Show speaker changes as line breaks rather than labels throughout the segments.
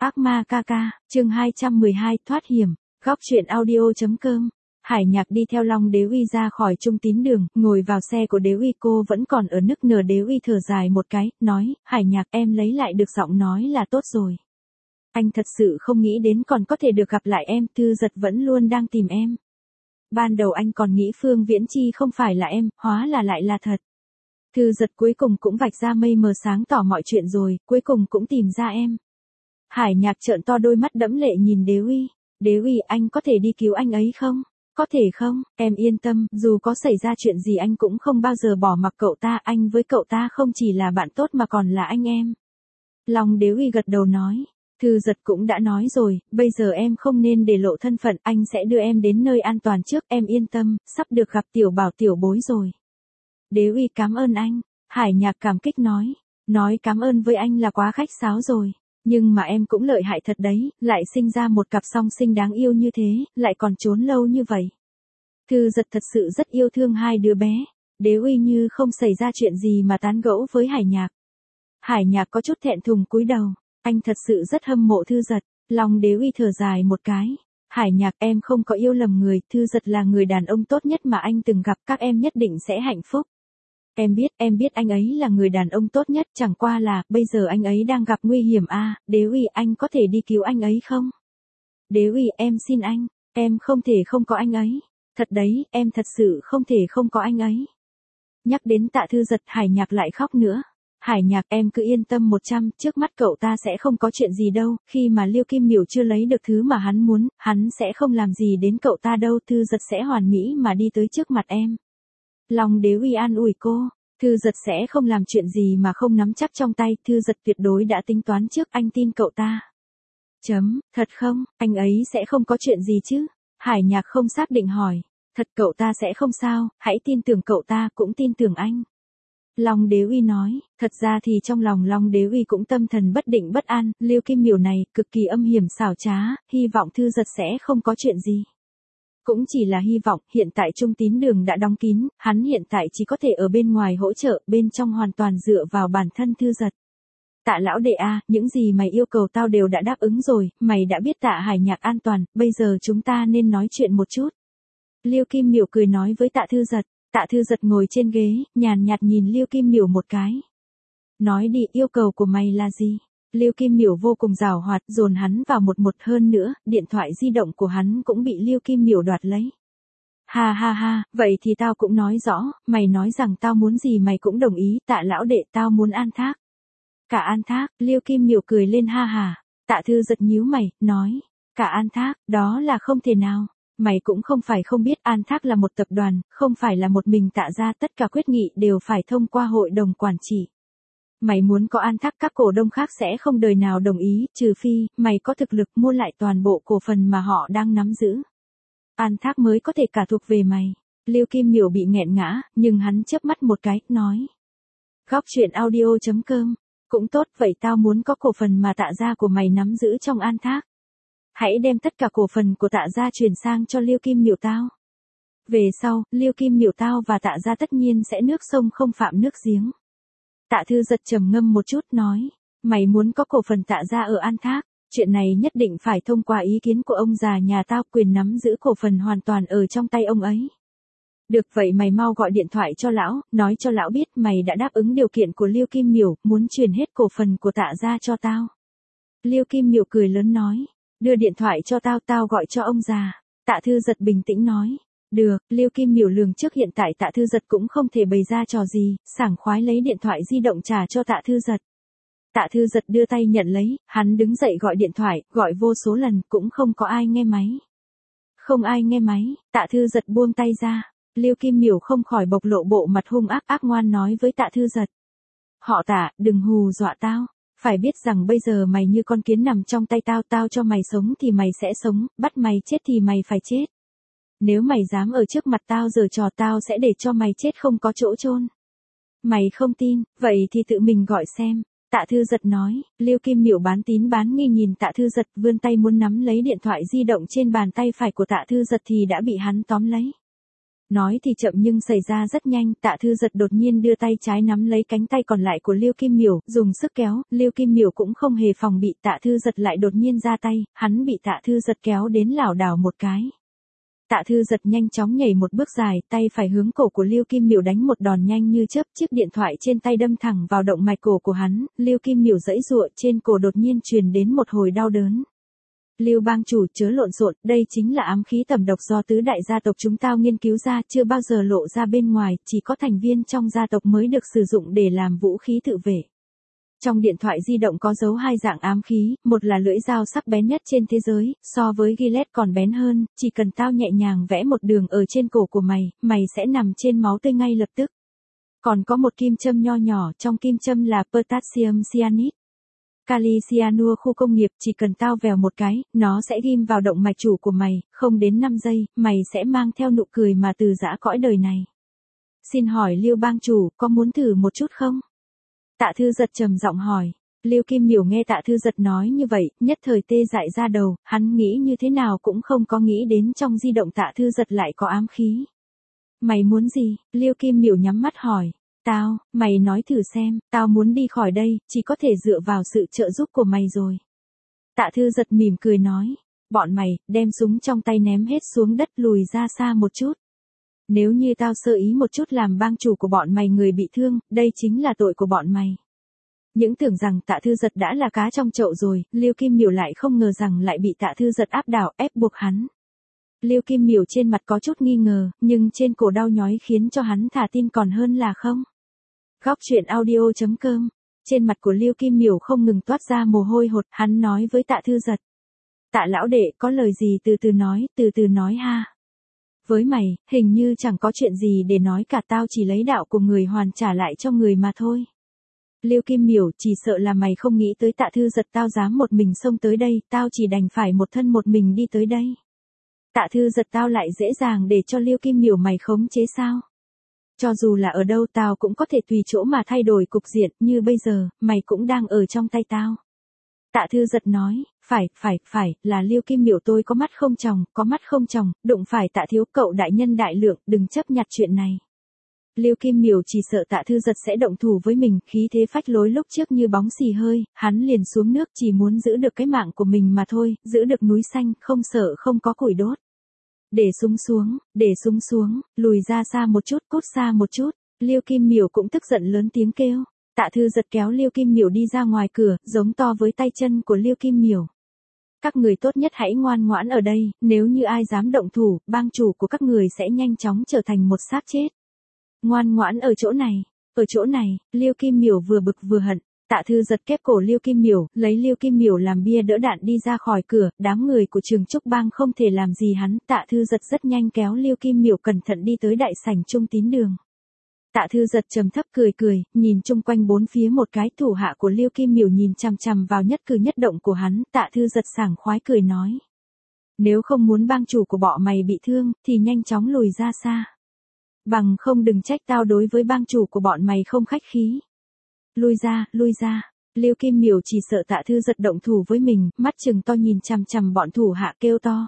Ác ma ca ca, chương 212 thoát hiểm, góc truyện audio.com. Hải Nhạc đi theo Long Đế Uy ra khỏi Trung Tín Đường, ngồi vào xe của Đế Uy, cô vẫn còn ở nức nở. Đế Uy thở dài một cái, nói, Hải Nhạc em lấy lại được giọng nói là tốt rồi. Anh thật sự không nghĩ đến còn có thể được gặp lại em, Thư Giật vẫn luôn đang tìm em. Ban đầu anh còn nghĩ Phương Viễn Chi không phải là em, hóa là lại là thật. Thư Giật cuối cùng cũng vạch ra mây mờ sáng tỏ mọi chuyện rồi, cuối cùng cũng tìm ra em. Hải Nhạc trợn to đôi mắt đẫm lệ nhìn Đế Uy. Đế Uy, anh có thể đi cứu anh ấy không? Có thể không? Em yên tâm, dù có xảy ra chuyện gì anh cũng không bao giờ bỏ mặc cậu ta, anh với cậu ta không chỉ là bạn tốt mà còn là anh em. Long Đế Uy gật đầu nói. Thư Giật cũng đã nói rồi, bây giờ em không nên để lộ thân phận, anh sẽ đưa em đến nơi an toàn trước, em yên tâm, sắp được gặp tiểu bảo tiểu bối rồi. Đế Uy cảm ơn anh. Hải Nhạc cảm kích nói cảm ơn với anh là quá khách sáo rồi. Nhưng mà em cũng lợi hại thật đấy, lại sinh ra một cặp song sinh đáng yêu như thế, lại còn trốn lâu như vậy. Thư Giật thật sự rất yêu thương hai đứa bé. Đế Uy như không xảy ra chuyện gì mà tán gẫu với Hải Nhạc. Hải Nhạc có chút thẹn thùng cúi đầu, anh thật sự rất hâm mộ Thư Giật. Long Đế Uy thở dài một cái. Hải Nhạc, em không có yêu lầm người, Thư Giật là người đàn ông tốt nhất mà anh từng gặp, các em nhất định sẽ hạnh phúc. Em biết anh ấy là người đàn ông tốt nhất, chẳng qua là, bây giờ anh ấy đang gặp nguy hiểm à, Đế Uy, anh có thể đi cứu anh ấy không? Đế Uy, em xin anh, em không thể không có anh ấy. Thật đấy, em thật sự không thể không có anh ấy. Nhắc đến Tạ Thư Giật, Hải Nhạc lại khóc nữa. Hải Nhạc, em cứ yên tâm 100, trước mắt cậu ta sẽ không có chuyện gì đâu, khi mà Liêu Kim Miểu chưa lấy được thứ mà hắn muốn, hắn sẽ không làm gì đến cậu ta đâu, Thư Giật sẽ hoàn mỹ mà đi tới trước mặt em. Long Đế Uy an ủi cô, Thư Giật sẽ không làm chuyện gì mà không nắm chắc trong tay, Thư Giật tuyệt đối đã tính toán trước, anh tin cậu ta. Thật không, anh ấy sẽ không có chuyện gì chứ? Hải Nhạc không xác định hỏi, thật cậu ta sẽ không sao, hãy tin tưởng cậu ta, cũng tin tưởng anh. Long Đế Uy nói, thật ra thì trong lòng Long Đế Uy cũng tâm thần bất định bất an, Liêu Kim Miểu này, cực kỳ âm hiểm xảo trá, hy vọng Thư Giật sẽ không có chuyện gì. Cũng chỉ là hy vọng, hiện tại Trung Tín Đường đã đóng kín, hắn hiện tại chỉ có thể ở bên ngoài hỗ trợ, bên trong hoàn toàn dựa vào bản thân Thư Giật. Tạ lão đệ a, những gì mày yêu cầu tao đều đã đáp ứng rồi, mày đã biết Tạ Hải Nhạc an toàn, bây giờ chúng ta nên nói chuyện một chút. Liêu Kim Miểu cười nói với Tạ Thư Giật. Tạ Thư Giật ngồi trên ghế, nhàn nhạt nhìn Liêu Kim Miểu một cái. Nói đi, yêu cầu của mày là gì? Liêu Kim Miểu vô cùng giàu hoạt, dồn hắn vào một hơn nữa, điện thoại di động của hắn cũng bị Liêu Kim Miểu đoạt lấy. Ha, vậy thì tao cũng nói rõ, mày nói rằng tao muốn gì mày cũng đồng ý, Tạ lão đệ, tao muốn An Thác. Cả An Thác, Liêu Kim Miểu cười lên ha. Tạ Thư Giật nhíu mày, nói, cả An Thác, đó là không thể nào. Mày cũng không phải không biết An Thác là một tập đoàn, không phải là một mình Tạ gia, tất cả quyết nghị đều phải thông qua hội đồng quản trị. Mày muốn có An Thác, các cổ đông khác sẽ không đời nào đồng ý, trừ phi, mày có thực lực mua lại toàn bộ cổ phần mà họ đang nắm giữ. An Thác mới có thể cả thuộc về mày. Liêu Kim Miểu bị nghẹn ngã, nhưng hắn chớp mắt một cái, nói. Góc truyện audio.com, cũng tốt, vậy tao muốn có cổ phần mà Tạ gia của mày nắm giữ trong An Thác. Hãy đem tất cả cổ phần của Tạ gia chuyển sang cho Liêu Kim Miểu tao. Về sau, Liêu Kim Miểu tao và Tạ gia tất nhiên sẽ nước sông không phạm nước giếng. Tạ Thư Giật trầm ngâm một chút nói, mày muốn có cổ phần Tạ gia ở An Thác, chuyện này nhất định phải thông qua ý kiến của ông già nhà tao, quyền nắm giữ cổ phần hoàn toàn ở trong tay ông ấy. Được vậy mày mau gọi điện thoại cho lão, nói cho lão biết mày đã đáp ứng điều kiện của Liêu Kim Miểu, muốn chuyển hết cổ phần của Tạ gia cho tao. Liêu Kim Miểu cười lớn nói. Đưa điện thoại cho tao gọi cho ông già. Tạ Thư Giật bình tĩnh nói. Được, Liêu Kim Miểu lường trước hiện tại Tạ Thư Giật cũng không thể bày ra trò gì, sảng khoái lấy điện thoại di động trả cho Tạ Thư Giật. Tạ Thư Giật đưa tay nhận lấy, hắn đứng dậy gọi điện thoại, gọi vô số lần, cũng không có ai nghe máy. Không ai nghe máy, Tạ Thư Giật buông tay ra. Liêu Kim Miểu không khỏi bộc lộ bộ mặt hung ác ngoan nói với Tạ Thư Giật. Họ Tạ, đừng hù dọa tao. Phải biết rằng bây giờ mày như con kiến nằm trong tay tao cho mày sống thì mày sẽ sống, bắt mày chết thì mày phải chết. Nếu mày dám ở trước mặt tao giở trò tao sẽ để cho mày chết không có chỗ chôn. Mày không tin, vậy thì tự mình gọi xem. Tạ Thư Giật nói, Liêu Kim Miểu bán tín bán nghi nhìn Tạ Thư Giật, vươn tay muốn nắm lấy điện thoại di động trên bàn tay phải của Tạ Thư Giật thì đã bị hắn tóm lấy. Nói thì chậm nhưng xảy ra rất nhanh, Tạ Thư Giật đột nhiên đưa tay trái nắm lấy cánh tay còn lại của Liêu Kim Miểu, dùng sức kéo, Liêu Kim Miểu cũng không hề phòng bị, Tạ Thư Giật lại đột nhiên ra tay, hắn bị Tạ Thư Giật kéo đến lảo đảo một cái. Tạ Thư Giật nhanh chóng nhảy một bước dài, tay phải hướng cổ của Liêu Kim Miểu đánh một đòn nhanh như chớp, chiếc điện thoại trên tay đâm thẳng vào động mạch cổ của hắn, Liêu Kim Miểu giãy giụa, trên cổ đột nhiên truyền đến một hồi đau đớn. Liêu bang chủ chớ lộn xộn, đây chính là ám khí tẩm độc do tứ đại gia tộc chúng tao nghiên cứu ra, chưa bao giờ lộ ra bên ngoài, chỉ có thành viên trong gia tộc mới được sử dụng để làm vũ khí tự vệ. Trong điện thoại di động có giấu hai dạng ám khí, một là lưỡi dao sắc bén nhất trên thế giới, so với Gillette còn bén hơn, chỉ cần tao nhẹ nhàng vẽ một đường ở trên cổ của mày, mày sẽ nằm trên máu tươi ngay lập tức. Còn có một kim châm nho nhỏ, trong kim châm là potassium cyanide. Kali cyanua khu công nghiệp, chỉ cần tao vèo một cái, nó sẽ ghim vào động mạch chủ của mày, không đến 5 giây, mày sẽ mang theo nụ cười mà từ giã cõi đời này. Xin hỏi Liêu bang chủ, có muốn thử một chút không? Tạ Thư Giật trầm giọng hỏi. Liêu Kim Miểu nghe Tạ Thư Giật nói như vậy, nhất thời tê dại ra đầu, hắn nghĩ như thế nào cũng không có nghĩ đến trong di động Tạ Thư Giật lại có ám khí. Mày muốn gì? Liêu Kim Miểu nhắm mắt hỏi. Mày nói thử xem, tao muốn đi khỏi đây, chỉ có thể dựa vào sự trợ giúp của mày rồi. Tạ Thư Giật mỉm cười nói, bọn mày, đem súng trong tay ném hết xuống đất, lùi ra xa một chút. Nếu như tao sơ ý một chút làm bang chủ của bọn mày người bị thương, đây chính là tội của bọn mày. Những tưởng rằng Tạ Thư Giật đã là cá trong chậu rồi, Liêu Kim Miểu lại không ngờ rằng lại bị Tạ Thư Giật áp đảo, ép buộc hắn. Liêu Kim Miểu trên mặt có chút nghi ngờ, nhưng trên cổ đau nhói khiến cho hắn thả tin còn hơn là không. Góc truyện audio.com. Trên mặt của Liêu Kim Miểu không ngừng toát ra mồ hôi hột, hắn nói với Tạ Thư Giật. Tạ lão đệ, có lời gì từ từ nói ha. Với mày, hình như chẳng có chuyện gì để nói cả, tao chỉ lấy đạo của người hoàn trả lại cho người mà thôi. Liêu Kim Miểu, chỉ sợ là mày không nghĩ tới Tạ Thư Giật tao dám một mình xông tới đây, tao chỉ đành phải một thân một mình đi tới đây. Tạ Thư Giật tao lại dễ dàng để cho Liêu Kim Miểu mày khống chế sao? Cho dù là ở đâu tao cũng có thể tùy chỗ mà thay đổi cục diện, như bây giờ, mày cũng đang ở trong tay tao. Tạ Thư Giật nói, phải, là Liêu Kim Miểu tôi có mắt không tròng, đụng phải Tạ thiếu cậu đại nhân đại lượng, đừng chấp nhặt chuyện này. Liêu Kim Miểu chỉ sợ Tạ Thư Giật sẽ động thủ với mình, khí thế phách lối lúc trước như bóng xì hơi, hắn liền xuống nước chỉ muốn giữ được cái mạng của mình mà thôi, giữ được núi xanh, không sợ không có củi đốt. Để súng xuống, lùi ra xa một chút, cút xa một chút. Liêu Kim Miểu cũng tức giận lớn tiếng kêu. Tạ Thư Giật kéo Liêu Kim Miểu đi ra ngoài cửa, giống to với tay chân của Liêu Kim Miểu. Các người tốt nhất hãy ngoan ngoãn ở đây, nếu như ai dám động thủ, bang chủ của các người sẽ nhanh chóng trở thành một xác chết. Ngoan ngoãn ở chỗ này, Liêu Kim Miểu vừa bực vừa hận. Tạ Thư Giật kép cổ Liêu Kim Miểu, lấy Liêu Kim Miểu làm bia đỡ đạn đi ra khỏi cửa, đám người của Trường Trúc Bang không thể làm gì hắn, Tạ Thư Giật rất nhanh kéo Liêu Kim Miểu cẩn thận đi tới đại sảnh Trung Tín Đường. Tạ Thư Giật trầm thấp cười, nhìn chung quanh bốn phía một cái, thủ hạ của Liêu Kim Miểu nhìn chằm chằm vào nhất cử nhất động của hắn, Tạ Thư Giật sảng khoái cười nói. Nếu không muốn bang chủ của bọn mày bị thương, thì nhanh chóng lùi ra xa. Bằng không đừng trách tao đối với bang chủ của bọn mày không khách khí. Lui ra, Liêu Kim Miểu chỉ sợ Tạ Thư Giật động thủ với mình, mắt trừng to nhìn chằm chằm bọn thủ hạ kêu to.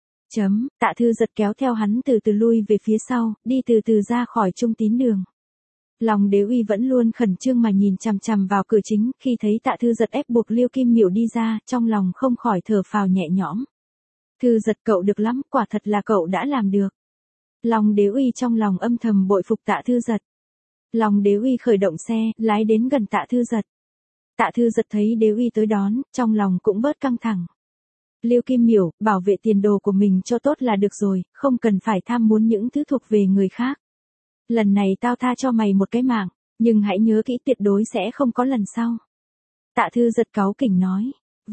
Tạ Thư Giật kéo theo hắn từ từ lui về phía sau, đi từ từ ra khỏi Trung Tín Đường. Lòng Đế Uy vẫn luôn khẩn trương mà nhìn chằm chằm vào cửa chính, khi thấy Tạ Thư Giật ép buộc Liêu Kim Miểu đi ra, trong lòng không khỏi thở phào nhẹ nhõm. Thư Giật cậu được lắm, quả thật là cậu đã làm được. Lòng Đế Uy trong lòng âm thầm bội phục Tạ Thư Giật. Lòng Đế Uy khởi động xe, lái đến gần Tạ Thư Giật. Tạ Thư Giật thấy Đế Uy tới đón, trong lòng cũng bớt căng thẳng. Liêu Kim Miểu, bảo vệ tiền đồ của mình cho tốt là được rồi, không cần phải tham muốn những thứ thuộc về người khác. Lần này tao tha cho mày một cái mạng, nhưng hãy nhớ kỹ tuyệt đối sẽ không có lần sau. Tạ Thư Giật cáu kỉnh nói.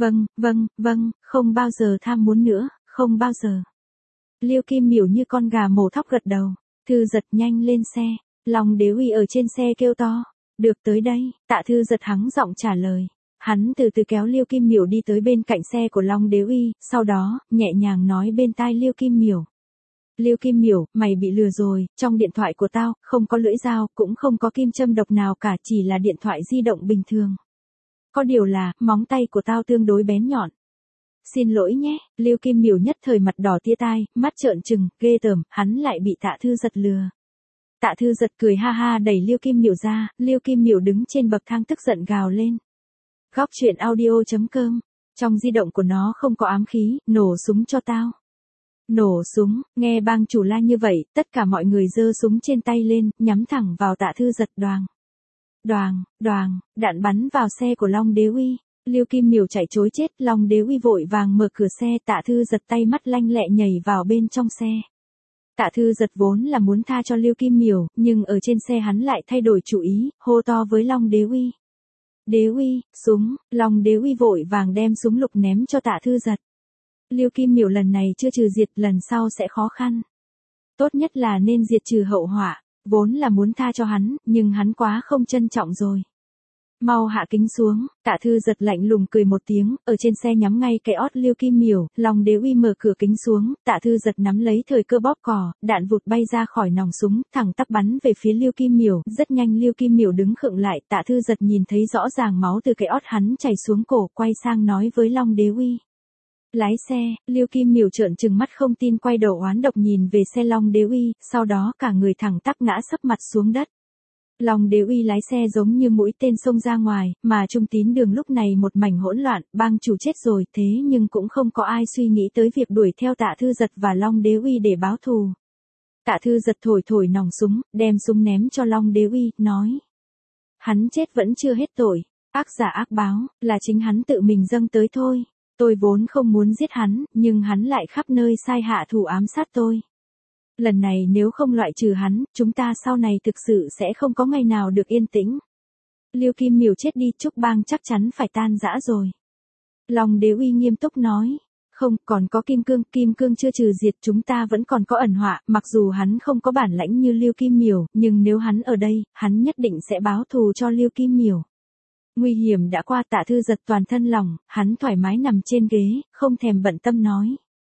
Vâng, không bao giờ tham muốn nữa, không bao giờ. Liêu Kim Miểu như con gà mổ thóc gật đầu. Thư Giật nhanh lên xe. Lòng Đế Uy ở trên xe kêu to. Được tới đây, Tạ Thư Giật hắng giọng trả lời. Hắn từ từ kéo Liêu Kim Miểu đi tới bên cạnh xe của Long Đế Uy, sau đó, nhẹ nhàng nói bên tai Liêu Kim Miểu. Liêu Kim Miểu, mày bị lừa rồi, trong điện thoại của tao, không có lưỡi dao, cũng không có kim châm độc nào cả, chỉ là điện thoại di động bình thường. Có điều là, móng tay của tao tương đối bén nhọn. Xin lỗi nhé, Lưu Kim Miểu nhất thời mặt đỏ tia tai, mắt trợn trừng, ghê tởm, hắn lại bị Tạ Thư Giật lừa. Tạ Thư Giật cười ha ha đẩy Lưu Kim Miểu ra, Lưu Kim Miểu đứng trên bậc thang tức giận gào lên. Góc truyện audio.com, trong di động của nó không có ám khí, nổ súng cho tao. Nổ súng, nghe bang chủ la như vậy, tất cả mọi người giơ súng trên tay lên, nhắm thẳng vào Tạ Thư Giật. Đoàng. Đoàng, đoàng, đạn bắn vào xe của Long Đế Uy. Lưu Kim Miểu chạy trối chết, Long Đế Uy vội vàng mở cửa xe, Tạ Thư Giật tay mắt lanh lẹ nhảy vào bên trong xe. Tạ Thư Giật vốn là muốn tha cho Lưu Kim Miểu, nhưng ở trên xe hắn lại thay đổi chủ ý, hô to với Long Đế Uy. Đế Uy, súng, Long Đế Uy vội vàng đem súng lục ném cho Tạ Thư Giật. Lưu Kim Miểu lần này chưa trừ diệt, lần sau sẽ khó khăn. Tốt nhất là nên diệt trừ hậu họa, vốn là muốn tha cho hắn, nhưng hắn quá không trân trọng rồi. Mau hạ kính xuống, Tạ Thư Giật lạnh lùng cười một tiếng, ở trên xe nhắm ngay cái ót Lưu Kim Miểu, Long Đế Uy mở cửa kính xuống, Tạ Thư Giật nắm lấy thời cơ bóp cò, đạn vụt bay ra khỏi nòng súng, thẳng tắp bắn về phía Lưu Kim Miểu, rất nhanh Lưu Kim Miểu đứng khựng lại, Tạ Thư Giật nhìn thấy rõ ràng máu từ cái ót hắn chảy xuống cổ, quay sang nói với Long Đế Uy. Lái xe, Lưu Kim Miểu trợn trừng mắt không tin quay đầu oán độc nhìn về xe Long Đế Uy, sau đó cả người thẳng tắp ngã sấp mặt xuống đất. Long Đế Uy lái xe giống như mũi tên xông ra ngoài, mà Trung Tín Đường lúc này một mảnh hỗn loạn, bang chủ chết rồi, thế nhưng cũng không có ai suy nghĩ tới việc đuổi theo Tạ Thư Giật và Long Đế Uy để báo thù. Tạ Thư Giật thổi thổi nòng súng, đem súng ném cho Long Đế Uy, nói. Hắn chết vẫn chưa hết tội, ác giả ác báo, là chính hắn tự mình dâng tới thôi. Tôi vốn không muốn giết hắn, nhưng hắn lại khắp nơi sai hạ thủ ám sát tôi. Lần này nếu không loại trừ hắn, chúng ta sau này thực sự sẽ không có ngày nào được yên tĩnh. Lưu Kim Miểu chết đi, Trúc Bang chắc chắn phải tan rã rồi. Long Đế Uy nghiêm túc nói. Không, còn có Kim Cương chưa trừ diệt, chúng ta vẫn còn có ẩn họa, mặc dù hắn không có bản lãnh như Lưu Kim Miểu, nhưng nếu hắn ở đây, hắn nhất định sẽ báo thù cho Lưu Kim Miểu. Nguy hiểm đã qua, Tạ Thư Giật toàn thân lòng, hắn thoải mái nằm trên ghế, không thèm bận tâm nói.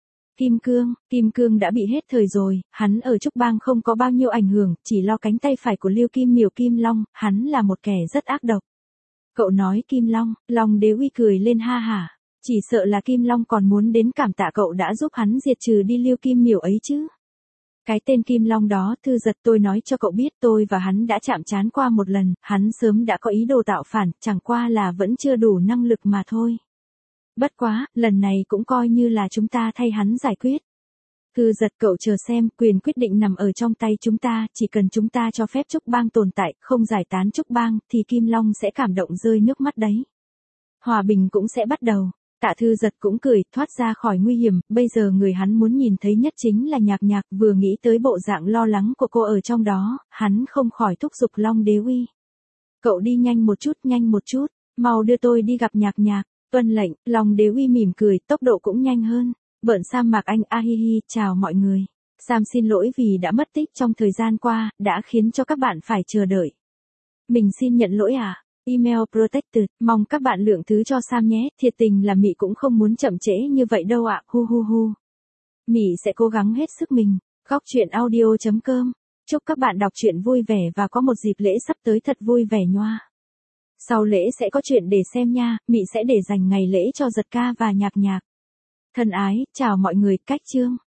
Kim Cương đã bị hết thời rồi, hắn ở Trúc Bang không có bao nhiêu ảnh hưởng, chỉ lo cánh tay phải của Lưu Kim Miểu Kim Long, hắn là một kẻ rất ác độc. Cậu nói Kim Long, Long Đế Uy cười lên ha hả, chỉ sợ là Kim Long còn muốn đến cảm tạ cậu đã giúp hắn diệt trừ đi Lưu Kim Miểu ấy chứ. Cái tên Kim Long đó, Thư Giật, tôi nói cho cậu biết, tôi và hắn đã chạm trán qua một lần, hắn sớm đã có ý đồ tạo phản, chẳng qua là vẫn chưa đủ năng lực mà thôi. Bất quá, lần này cũng coi như là chúng ta thay hắn giải quyết. Thư Giật, cậu chờ xem, quyền quyết định nằm ở trong tay chúng ta, chỉ cần chúng ta cho phép Trúc Bang tồn tại, không giải tán Trúc Bang, thì Kim Long sẽ cảm động rơi nước mắt đấy. Hòa bình cũng sẽ bắt đầu. Tạ Thư Giật cũng cười, thoát ra khỏi nguy hiểm, bây giờ người hắn muốn nhìn thấy nhất chính là Nhạc Nhạc, vừa nghĩ tới bộ dạng lo lắng của cô ở trong đó, hắn không khỏi thúc giục Long Đế Uy. Cậu đi nhanh một chút, mau đưa tôi đi gặp Nhạc Nhạc. Tuân lệnh, Long Đế Uy mỉm cười, tốc độ cũng nhanh hơn. Bợn Sam Mạc Anh ahihi, chào mọi người. Sam xin lỗi vì đã mất tích trong thời gian qua, đã khiến cho các bạn phải chờ đợi. Mình xin nhận lỗi à. Email protected, mong các bạn lượng thứ cho Sam nhé, thiệt tình là Mị cũng không muốn chậm trễ như vậy đâu ạ, hu hu hu. Mị sẽ cố gắng hết sức mình. Góc truyện audio.com, chúc các bạn đọc truyện vui vẻ và có một dịp lễ sắp tới thật vui vẻ nhoa. Sau lễ sẽ có chuyện để xem nha, Mị sẽ để dành ngày lễ cho Giật ca và Nhạc Nhạc. Thân ái, chào mọi người, cách chương.